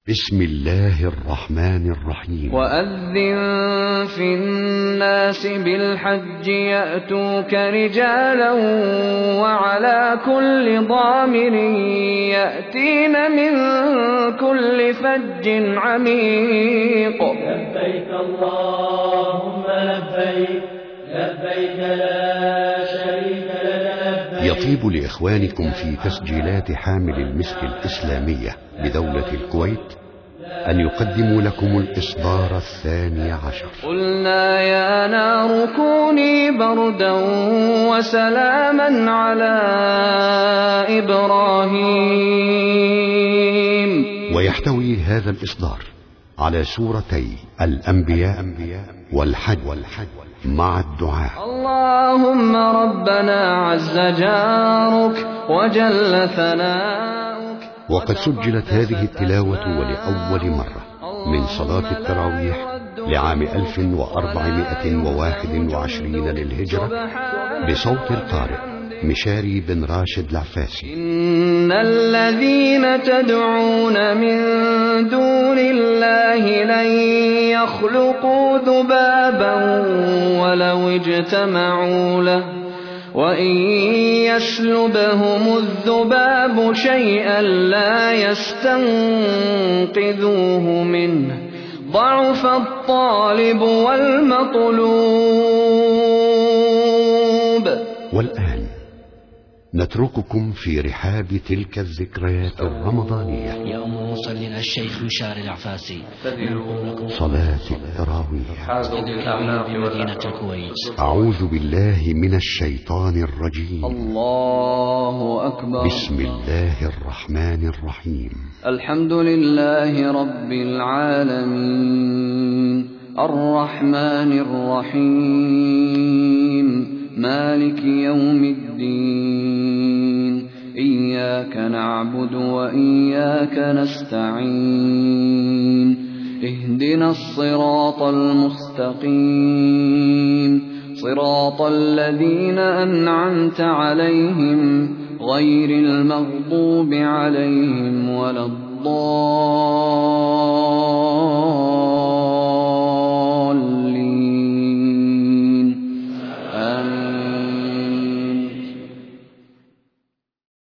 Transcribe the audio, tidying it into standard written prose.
بسم الله الرحمن الرحيم. وأذن في الناس بالحج يأتوك رجالا وعلى كل ضامر يأتين من كل فج عميق. لبيك اللهم لبيك لبيك لا شريك لك لبيك. يطيب لإخوانكم في تسجيلات حامل المسك الإسلامية بدولة الكويت أن يقدموا لكم الإصدار 12. قلنا يا نار كوني بردا وسلاما على إبراهيم. ويحتوي هذا الإصدار على سورتي الأنبياء والحج مع الدعاء. اللهم ربنا عز جارك وجل ثناؤك. وقد سجلت هذه التلاوة ولأول مرة من صلاة التراويح لعام 1421 للهجرة بصوت القارئ مشاري بن راشد العفاسي. إن الذين تدعون من دون الله لن يخلقوا ذبابا ولو اجتمعوا له وإن يسلبهم الذباب شيئا لا يستنقذوه منه ضعف الطالب والمطلوب. والآن نترككم في رحاب تلك الذكريات الرمضانية. يوم مصلنا الشيخ مشاري العفاسي صلاة التراويح في مدينة الكويت. أعوذ بالله من الشيطان الرجيم. الله أكبر. بسم الله الرحمن الرحيم. الحمد لله رب العالمين الرحمن الرحيم مالك يوم الدين. إياك نعبد وإياك نستعين. اهدنا الصراط المستقيم صراط الذين أنعمت عليهم غير المغضوب عليهم ولا الضالين.